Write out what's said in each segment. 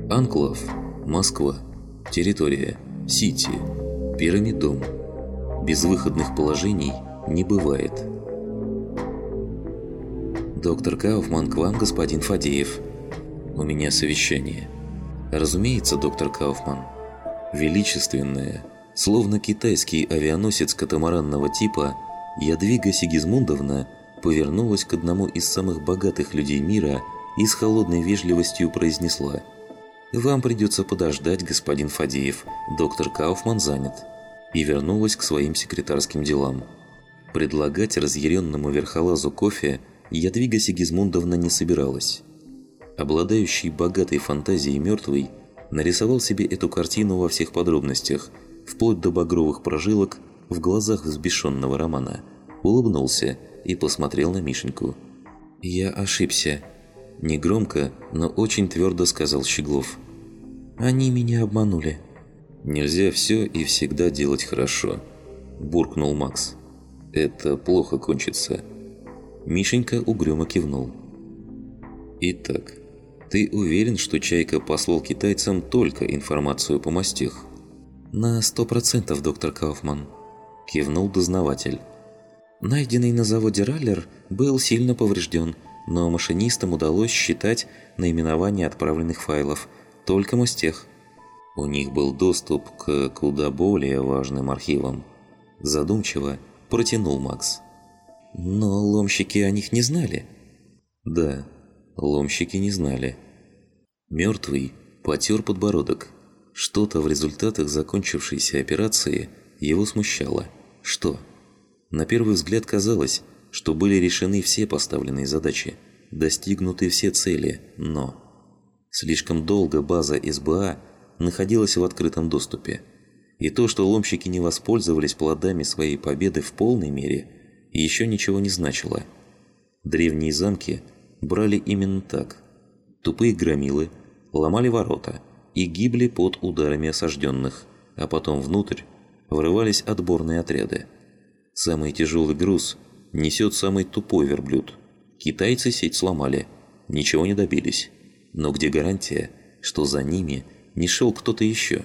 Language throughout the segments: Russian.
Анклав. Москва. Территория. Сити. Пирамидом. Безвыходных положений не бывает. «Доктор Кауфман, к вам, господин Фадеев». «У меня совещание». «Разумеется, доктор Кауфман». Величественная, словно китайский авианосец катамаранного типа, Ядвига Сигизмундовна повернулась к одному из самых богатых людей мира и с холодной вежливостью произнесла: «Вам придется подождать, господин Фадеев, доктор Кауфман занят», и вернулась к своим секретарским делам. Предлагать разъяренному верхолазу кофе Ядвига Сигизмундовна не собиралась. Обладающий богатой фантазией мертвый нарисовал себе эту картину во всех подробностях, вплоть до багровых прожилок в глазах взбешенного Романа, улыбнулся и посмотрел на Мишеньку. «Я ошибся», – негромко, но очень твердо сказал Щеглов. «Они меня обманули». «Нельзя все и всегда делать хорошо», – буркнул Макс. «Это плохо кончится». Мишенька угрюмо кивнул. «Итак, ты уверен, что Чайка послал китайцам только информацию по мастях?» «На 100%, доктор Кауфман», – кивнул дознаватель. «Найденный на заводе Раллер был сильно поврежден, но машинистам удалось считать наименование отправленных файлов, только мастех». «У них был доступ к куда более важным архивам», – задумчиво протянул Макс. «Но ломщики о них не знали». «Да, ломщики не знали». Мертвый потер подбородок. Что-то в результатах закончившейся операции его смущало. Что? На первый взгляд казалось, что были решены все поставленные задачи, достигнуты все цели, но... Слишком долго база СБА находилась в открытом доступе. И то, что ломщики не воспользовались плодами своей победы в полной мере, еще ничего не значило. Древние замки брали именно так. Тупые громилы ломали ворота и гибли под ударами осажденных, а потом внутрь врывались отборные отряды. Самый тяжелый груз несет самый тупой верблюд. Китайцы сеть сломали, ничего не добились. Но где гарантия, что за ними не шел кто-то еще?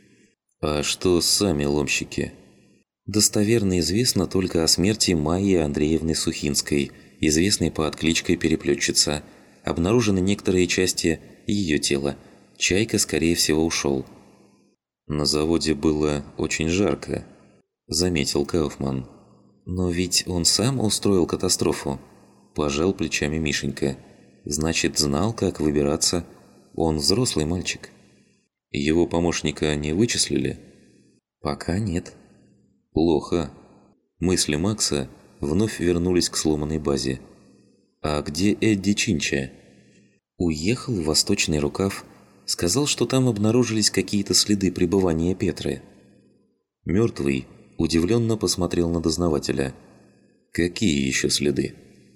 А что сами ломщики? Достоверно известно только о смерти Майи Андреевны Сухинской, известной под кличкой Переплетчица. Обнаружены некоторые части ее тела. Чайка, скорее всего, ушел. «На заводе было очень жарко», – заметил Кауфман. «Но ведь он сам устроил катастрофу», – пожал плечами Мишенька. «Значит, знал, как выбираться. Он взрослый мальчик». «Его помощника не вычислили?» «Пока нет». «Плохо». Мысли Макса вновь вернулись к сломанной базе. «А где Эдди Чинча?» «Уехал в Восточный Рукав. Сказал, что там обнаружились какие-то следы пребывания Петры». Мертвый удивленно посмотрел на дознавателя. «Какие еще следы?»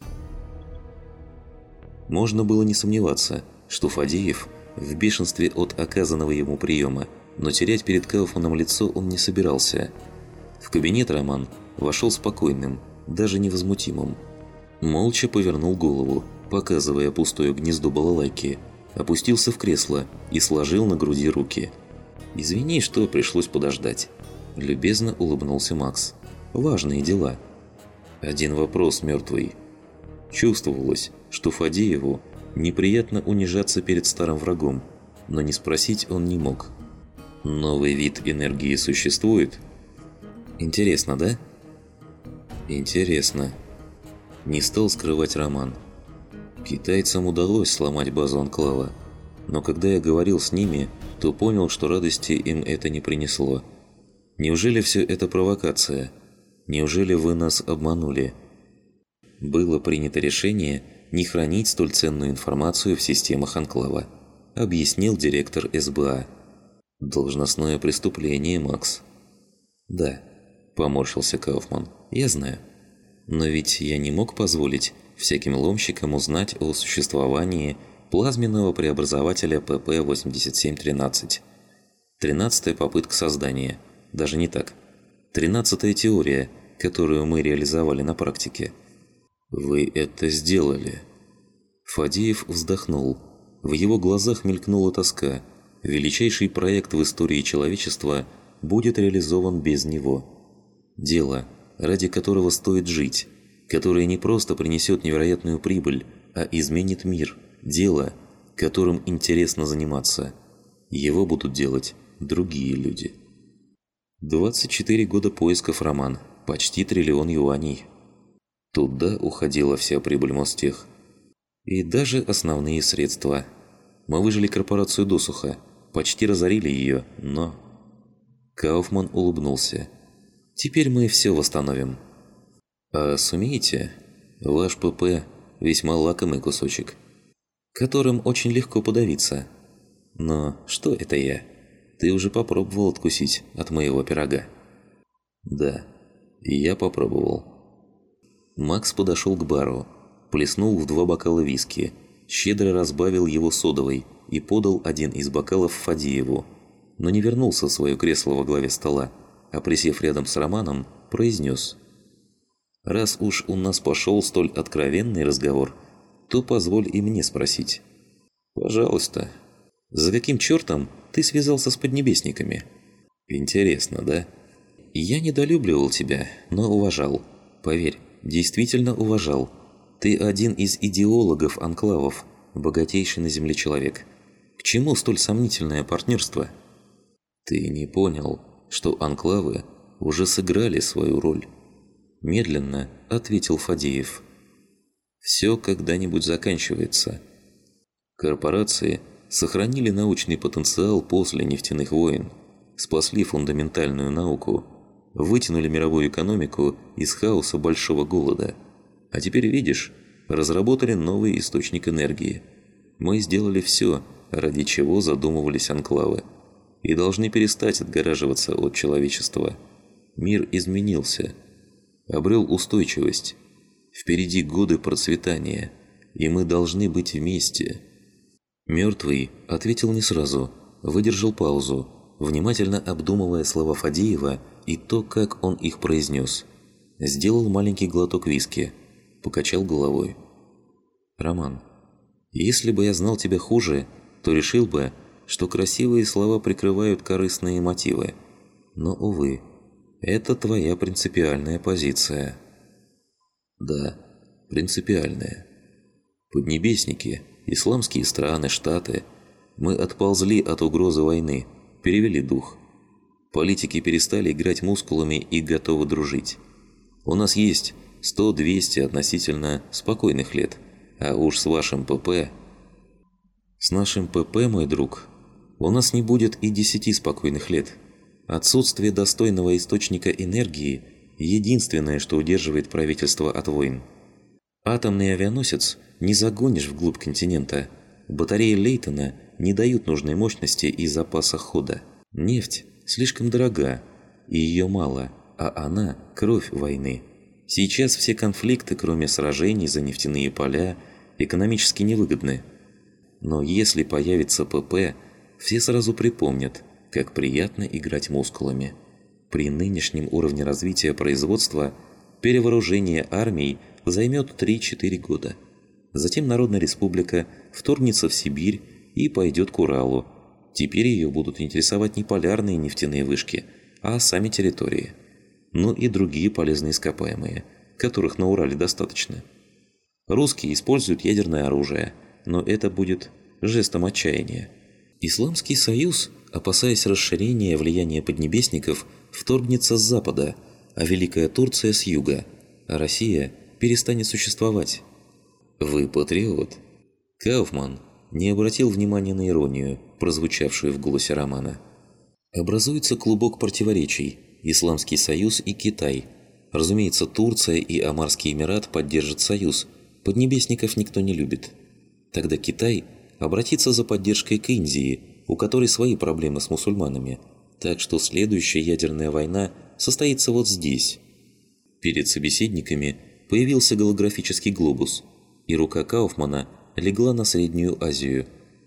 Можно было не сомневаться, что Фадеев в бешенстве от оказанного ему приема, но терять перед Кауфманом лицо он не собирался. В кабинет Роман вошел спокойным, даже невозмутимым. Молча повернул голову, показывая пустое гнездо балалайки, опустился в кресло и сложил на груди руки. «Извини, что пришлось подождать», – любезно улыбнулся Макс. «Важные дела». Один вопрос, мертвый. Чувствовалось, что Фадееву неприятно унижаться перед старым врагом, но не спросить он не мог. «Новый вид энергии существует?» «Интересно, да?» «Интересно». Не стал скрывать Роман. Китайцам удалось сломать базу Анклава, но когда я говорил с ними, то понял, что радости им это не принесло. Неужели все это провокация? Неужели вы нас обманули? Было принято решение не хранить столь ценную информацию в системах Анклава, объяснил директор СБА. Должностное преступление, Макс. Да, поморщился Кауфман, я знаю. Но ведь я не мог позволить всяким ломщикам узнать о существовании плазменного преобразователя ПП-8713. 13-я попытка создания. Даже не так. 13-я теория, которую мы реализовали на практике. «Вы это сделали!» Фадеев вздохнул. В его глазах мелькнула тоска. величайший проект в истории человечества будет реализован без него. Дело, ради которого стоит жить, которое не просто принесет невероятную прибыль, а изменит мир. Дело, которым интересно заниматься. Его будут делать другие люди. 24 года поисков, Роман. Почти 1 триллион юаней. Туда уходила вся прибыль Мостех. И даже основные средства. Мы выжили корпорацию досуха, почти разорили ее, но... Кауфман улыбнулся. Теперь мы все восстановим. А сумеете? Ваш ПП весьма лакомый кусочек, которым очень легко подавиться. Но что это я? Ты уже попробовал откусить от моего пирога? Да, я попробовал. Макс подошел к бару, плеснул в 2 бокала виски, щедро разбавил его содовой и подал один из бокалов Фадееву, но не вернулся в свое кресло во главе стола, а, присев рядом с Романом, произнес: «Раз уж у нас пошел столь откровенный разговор, то позволь и мне спросить». «Пожалуйста. За каким чертом ты связался с поднебесниками?» «Интересно, да?» «Я недолюбливал тебя, но уважал. Поверь, действительно уважал. Ты один из идеологов анклавов, богатейший на Земле человек. К чему столь сомнительное партнерство?» «Ты не понял, что анклавы уже сыграли свою роль?» Медленно ответил Фадеев. «Все когда-нибудь заканчивается. Корпорации сохранили научный потенциал после нефтяных войн, спасли фундаментальную науку, вытянули мировую экономику из хаоса большого голода. А теперь, видишь, разработали новый источник энергии. Мы сделали все, ради чего задумывались анклавы, и должны перестать отгораживаться от человечества. Мир изменился, обрел устойчивость. Впереди годы процветания, и мы должны быть вместе». Мертвый ответил не сразу, выдержал паузу, внимательно обдумывая слова Фадеева и то, как он их произнес. Сделал маленький глоток виски, покачал головой. «Роман, если бы я знал тебя хуже, то решил бы, что красивые слова прикрывают корыстные мотивы. Но, увы, это твоя принципиальная позиция». «Да, принципиальная. Поднебесники, исламские страны, штаты. Мы отползли от угрозы войны, перевели дух. Политики перестали играть мускулами и готовы дружить. У нас есть 100-200 относительно спокойных лет, а уж с вашим ПП...» «С нашим ПП, мой друг, у нас не будет и 10 спокойных лет. Отсутствие достойного источника энергии – единственное, что удерживает правительство от войн. Атомный авианосец не загонишь вглубь континента. Батареи Лейтона не дают нужной мощности и запаса хода. Нефть слишком дорога, и ее мало, а она – кровь войны. Сейчас все конфликты, кроме сражений за нефтяные поля, экономически невыгодны. Но если появится ПП, все сразу припомнят, как приятно играть мускулами. При нынешнем уровне развития производства перевооружение армий займет 3-4 года. Затем Народная Республика вторгнется в Сибирь и пойдет к Уралу. Теперь ее будут интересовать не полярные нефтяные вышки, а сами территории. Ну и другие полезные ископаемые, которых на Урале достаточно. Русские используют ядерное оружие, но это будет жестом отчаяния. Исламский Союз, опасаясь расширения влияния поднебесников, вторгнется с запада, а Великая Турция с юга, а Россия перестанет существовать. Вы патриот. Кауфман не обратил внимания на иронию, прозвучавшую в голосе Романа. Образуется клубок противоречий: Исламский Союз и Китай. Разумеется, Турция и Омарский Эмират поддержат союз. Поднебесников никто не любит. Тогда Китай обратится за поддержкой к Индии, у которой свои проблемы с мусульманами. Так что следующая ядерная война состоится вот здесь. Перед собеседниками появился голографический глобус, и рука Кауфмана легла на Среднюю Азию.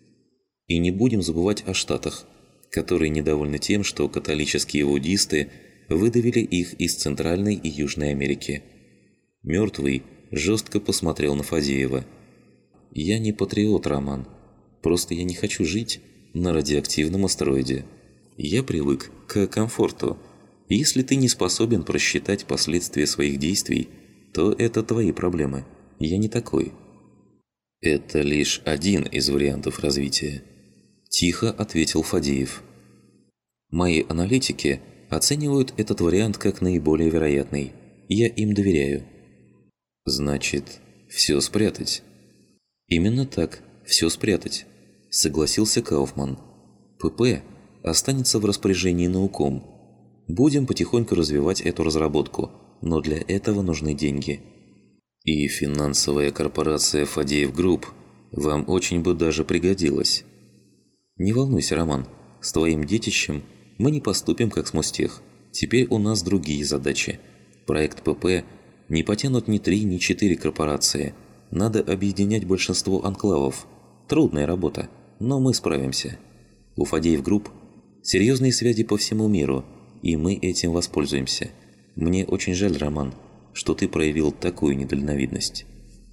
И не будем забывать о Штатах, которые недовольны тем, что католические буддисты выдавили их из Центральной и Южной Америки. Мертвый жестко посмотрел на Фадеева. «Я не патриот, Роман. Просто я не хочу жить на радиоактивном астероиде. Я привык к комфорту. Если ты не способен просчитать последствия своих действий, то это твои проблемы. Я не такой. Это лишь один из вариантов развития. Тихо ответил Фадеев. Мои аналитики оценивают этот вариант как наиболее вероятный. Я им доверяю. Значит, все спрятать? Именно так, все спрятать, согласился Кауфман. ПП останется в распоряжении науком. Будем потихоньку развивать эту разработку, но для этого нужны деньги. И финансовая корпорация Фадеев Групп вам очень бы даже пригодилась. Не волнуйся, Роман, с твоим детищем мы не поступим как с Мостех. Теперь у нас другие задачи. Проект ПП не потянут ни 3, ни 4 корпорации. Надо объединять большинство анклавов. Трудная работа, но мы справимся. У Фадеев Групп серьезные связи по всему миру, и мы этим воспользуемся. Мне очень жаль, Роман, что ты проявил такую недальновидность.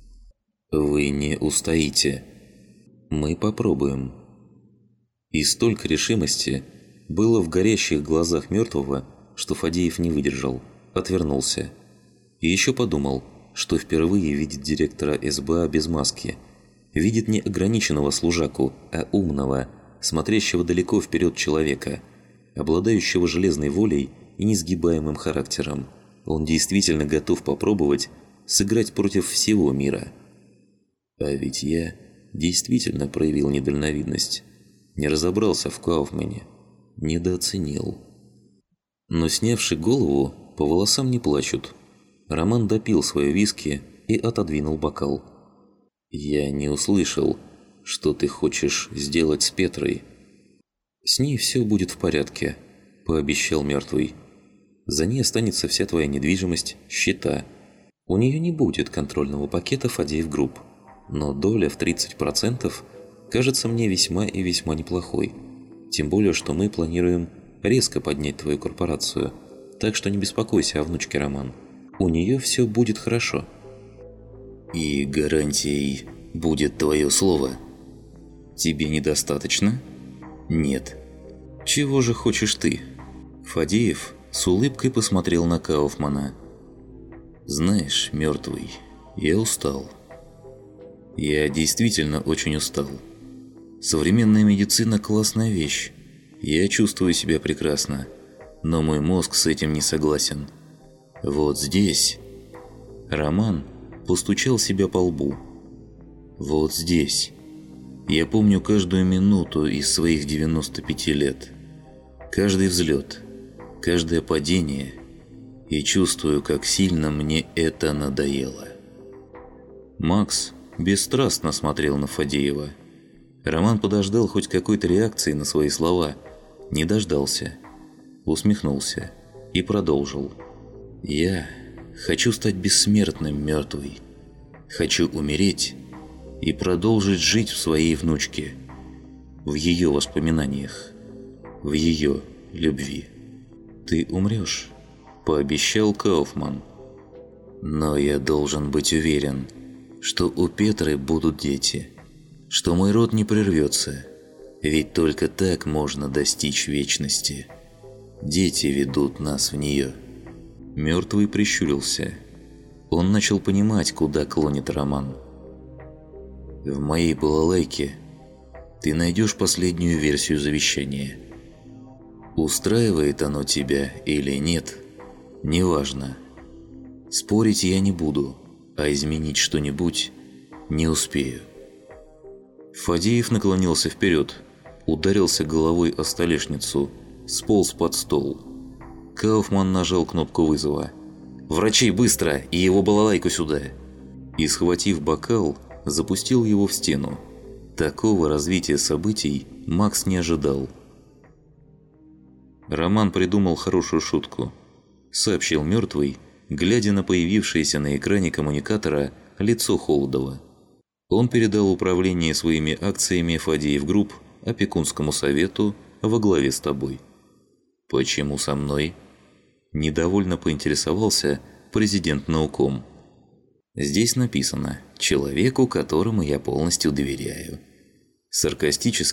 Вы не устоите. Мы попробуем. И столько решимости было в горящих глазах мертвого, что Фадеев не выдержал, отвернулся. И еще подумал, что впервые видит директора СБА без маски. Видит не ограниченного служаку, а умного, смотрящего далеко вперед человека, обладающего железной волей и несгибаемым характером. Он действительно готов попробовать сыграть против всего мира. А ведь я действительно проявил недальновидность. Не разобрался в Кауфмане. Недооценил. Но снявши голову, по волосам не плачут. Роман допил свое виски и отодвинул бокал. «Я не услышал, что ты хочешь сделать с Петрой». «С ней все будет в порядке», – пообещал мертвый. «За ней останется вся твоя недвижимость, счета. У нее не будет контрольного пакета Фадеев Групп, но доля в 30% кажется мне весьма и весьма неплохой. Тем более, что мы планируем резко поднять твою корпорацию. Так что не беспокойся о внучке, Роман. У нее все будет хорошо». «И гарантией будет твое слово? Тебе недостаточно?» «Нет». «Чего же хочешь ты?» Фадеев с улыбкой посмотрел на Кауфмана. «Знаешь, мертвый, я устал. Я действительно очень устал. Современная медицина – классная вещь. Я чувствую себя прекрасно, но мой мозг с этим не согласен. Вот здесь...» Роман постучал себя по лбу. «Вот здесь. Я помню каждую минуту из своих 95 лет. Каждый взлет, каждое падение. И чувствую, как сильно мне это надоело». Макс бесстрастно смотрел на Фадеева. Роман подождал хоть какой-то реакции на свои слова. Не дождался. Усмехнулся и продолжил. «Я хочу стать бессмертным, мертвый. Хочу умереть и продолжить жить в своей внучке, в ее воспоминаниях, в ее любви». «Ты умрешь», – пообещал Кауфман. «Но я должен быть уверен, что у Петры будут дети, что мой род не прервется, ведь только так можно достичь вечности. Дети ведут нас в нее». Мертвый прищурился. Он начал понимать, куда клонит Роман. «В моей балалайке ты найдешь последнюю версию завещания. Устраивает оно тебя или нет, неважно. Спорить я не буду, а изменить что-нибудь не успею». Фадеев наклонился вперед, ударился головой о столешницу, сполз под стол. Кауфман нажал кнопку вызова. «Врачей, быстро! И его балалайку сюда!» И, схватив бокал, запустил его в стену. Такого развития событий Макс не ожидал. Роман придумал хорошую шутку. Сообщил мертвый, глядя на появившееся на экране коммуникатора лицо Холодова. Он передал управление своими акциями Фадеев Групп опекунскому совету во главе с тобой. «Почему со мной?» Недовольно поинтересовался президент науком. «Здесь написано: человеку, которому я полностью доверяю». Саркастически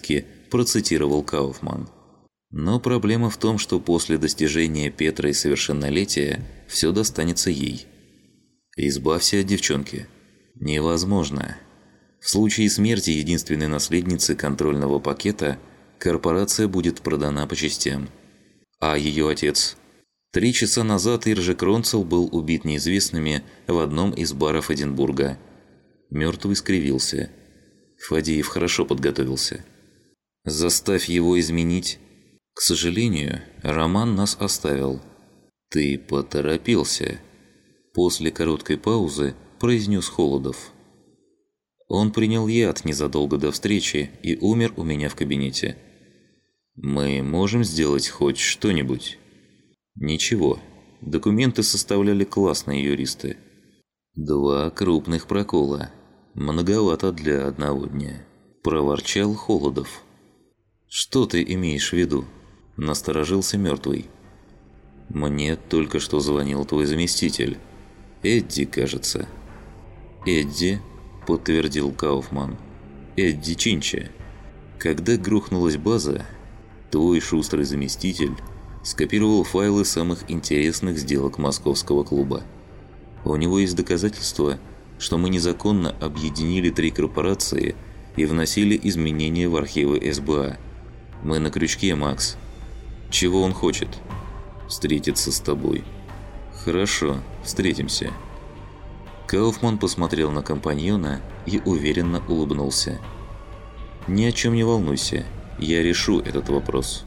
процитировал Кауфман. Но проблема в том, что после достижения Петрой совершеннолетия все достанется ей. Избавься от девчонки. Невозможно. В случае смерти единственной наследницы контрольного пакета корпорация будет продана по частям. А ее отец? 3 часа назад Иржи Кронцел был убит неизвестными в одном из баров Эдинбурга. Мертвый скривился. Фадеев хорошо подготовился. Заставь его изменить. К сожалению, Роман нас оставил. Ты поторопился. После короткой паузы произнес Холодов. Он принял яд незадолго до встречи и умер у меня в кабинете. Мы можем сделать хоть что-нибудь? Ничего. Документы составляли классные юристы. 2 крупных прокола. Многовато для одного дня. Проворчал Холодов. Что ты имеешь в виду? Насторожился мертвый. Мне только что звонил твой заместитель. Эдди, кажется. Эдди, подтвердил Кауфман. Эдди Чинча. Когда грохнулась база, твой шустрый заместитель скопировал файлы самых интересных сделок московского клуба. У него есть доказательства, что мы незаконно объединили 3 корпорации и вносили изменения в архивы СБА. Мы на крючке, Макс. Чего он хочет? Встретиться с тобой. Хорошо, встретимся. Кауфман посмотрел на компаньона и уверенно улыбнулся. Ни о чем не волнуйся, я решу этот вопрос.